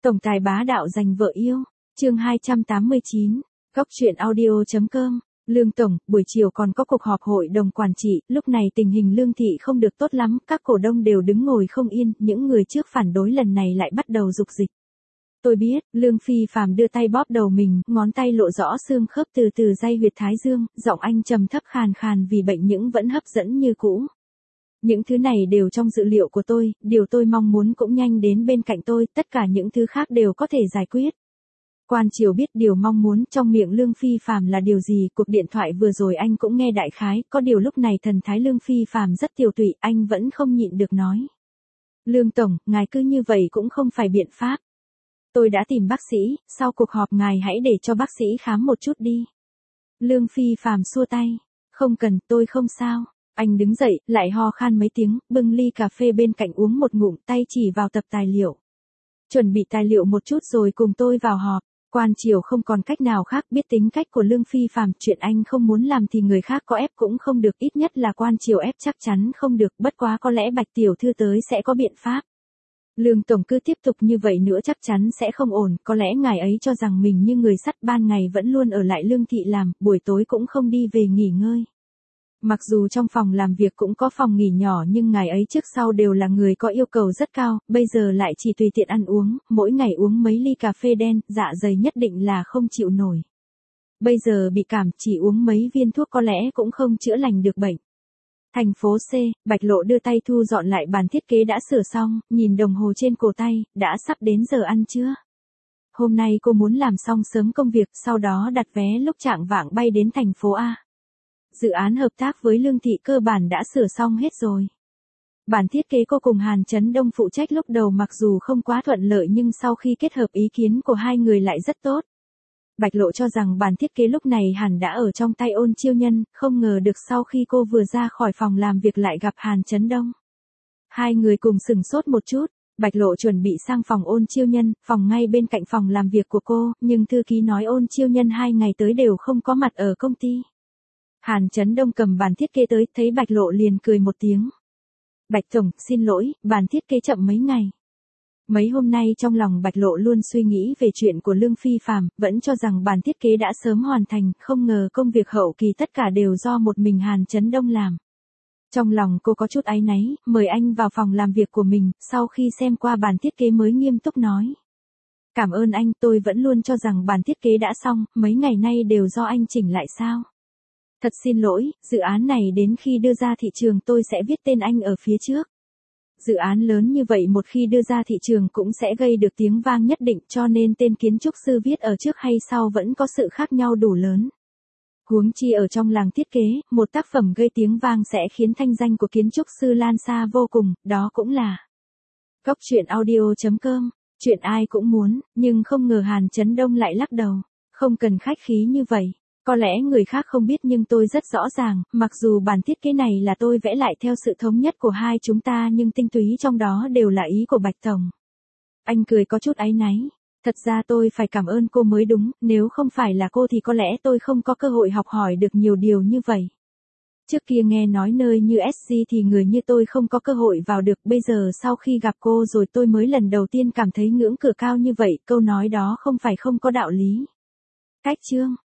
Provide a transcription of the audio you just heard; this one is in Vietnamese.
Tổng tài bá đạo giành vợ yêu. Chương 289. Góc truyện audio.com. Lương Tổng, buổi chiều còn có cuộc họp hội đồng quản trị, lúc này tình hình Lương Thị không được tốt lắm, các cổ đông đều đứng ngồi không yên, những người trước phản đối lần này lại bắt đầu dục dịch. Tôi biết, Lương Phi Phàm đưa tay bóp đầu mình, ngón tay lộ rõ xương khớp từ từ day huyệt thái dương, giọng anh trầm thấp khàn khàn vì bệnh những vẫn hấp dẫn như cũ. Những thứ này đều trong dự liệu của tôi, điều tôi mong muốn cũng nhanh đến bên cạnh tôi, tất cả những thứ khác đều có thể giải quyết. Quan Triều biết điều mong muốn trong miệng Lương Phi Phàm là điều gì, cuộc điện thoại vừa rồi anh cũng nghe đại khái, có điều lúc này thần thái Lương Phi Phàm rất tiều tụy, anh vẫn không nhịn được nói. Lương Tổng, ngài cứ như vậy cũng không phải biện pháp. Tôi đã tìm bác sĩ, sau cuộc họp ngài hãy để cho bác sĩ khám một chút đi. Lương Phi Phàm xua tay. Không cần, tôi không sao. Anh đứng dậy, lại ho khan mấy tiếng, bưng ly cà phê bên cạnh uống một ngụm, tay chỉ vào tập tài liệu. Chuẩn bị tài liệu một chút rồi cùng tôi vào họp. Quan Triều không còn cách nào khác, biết tính cách của Lương Phi Phàm, chuyện anh không muốn làm thì người khác có ép cũng không được, ít nhất là Quan Triều ép chắc chắn không được, bất quá có lẽ Bạch tiểu thư tới sẽ có biện pháp. Lương Tổng cứ tiếp tục như vậy nữa chắc chắn sẽ không ổn, có lẽ ngài ấy cho rằng mình như người sắt, ban ngày vẫn luôn ở lại Lương Thị làm, buổi tối cũng không đi về nghỉ ngơi. Mặc dù trong phòng làm việc cũng có phòng nghỉ nhỏ nhưng ngài ấy trước sau đều là người có yêu cầu rất cao, bây giờ lại chỉ tùy tiện ăn uống, mỗi ngày uống mấy ly cà phê đen, dạ dày nhất định là không chịu nổi. Bây giờ bị cảm, chỉ uống mấy viên thuốc có lẽ cũng không chữa lành được bệnh. Thành phố C, Bạch Lộ đưa tay thu dọn lại bàn thiết kế đã sửa xong, nhìn đồng hồ trên cổ tay, đã sắp đến giờ ăn trưa. Hôm nay cô muốn làm xong sớm công việc, sau đó đặt vé lúc chạng vạng bay đến thành phố A. Dự án hợp tác với Lương Thị cơ bản đã sửa xong hết rồi. Bản thiết kế cô cùng Hàn Chấn Đông phụ trách lúc đầu mặc dù không quá thuận lợi nhưng sau khi kết hợp ý kiến của hai người lại rất tốt. Bạch Lộ cho rằng bản thiết kế lúc này hẳn đã ở trong tay Ôn Chiêu Nhân, không ngờ được sau khi cô vừa ra khỏi phòng làm việc lại gặp Hàn Chấn Đông. Hai người cùng sửng sốt một chút, Bạch Lộ chuẩn bị sang phòng Ôn Chiêu Nhân, phòng ngay bên cạnh phòng làm việc của cô, nhưng thư ký nói Ôn Chiêu Nhân 2 ngày tới đều không có mặt ở công ty. Hàn Chấn Đông cầm bản thiết kế tới, thấy Bạch Lộ liền cười một tiếng. Bạch Tổng, xin lỗi, bản thiết kế chậm mấy ngày. Mấy hôm nay trong lòng Bạch Lộ luôn suy nghĩ về chuyện của Lương Phi Phàm, vẫn cho rằng bản thiết kế đã sớm hoàn thành, không ngờ công việc hậu kỳ tất cả đều do một mình Hàn Chấn Đông làm. Trong lòng cô có chút áy náy, mời anh vào phòng làm việc của mình, sau khi xem qua bản thiết kế mới nghiêm túc nói. Cảm ơn anh, tôi vẫn luôn cho rằng bản thiết kế đã xong, mấy ngày nay đều do anh chỉnh lại sao. Thật xin lỗi, dự án này đến khi đưa ra thị trường tôi sẽ viết tên anh ở phía trước. Dự án lớn như vậy một khi đưa ra thị trường cũng sẽ gây được tiếng vang nhất định, cho nên tên kiến trúc sư viết ở trước hay sau vẫn có sự khác nhau đủ lớn. Huống chi ở trong làng thiết kế, một tác phẩm gây tiếng vang sẽ khiến thanh danh của kiến trúc sư lan xa vô cùng, đó cũng là Góc truyện audio.com, chuyện ai cũng muốn, nhưng không ngờ Hàn Chấn Đông lại lắc đầu, không cần khách khí như vậy. Có lẽ người khác không biết nhưng tôi rất rõ ràng, mặc dù bản thiết kế này là tôi vẽ lại theo sự thống nhất của hai chúng ta nhưng tinh túy trong đó đều là ý của Bạch Tổng. Anh cười có chút áy náy. Thật ra tôi phải cảm ơn cô mới đúng, nếu không phải là cô thì có lẽ tôi không có cơ hội học hỏi được nhiều điều như vậy. Trước kia nghe nói nơi như SG thì người như tôi không có cơ hội vào được, bây giờ sau khi gặp cô rồi tôi mới lần đầu tiên cảm thấy ngưỡng cửa cao như vậy, câu nói đó không phải không có đạo lý. Cách chương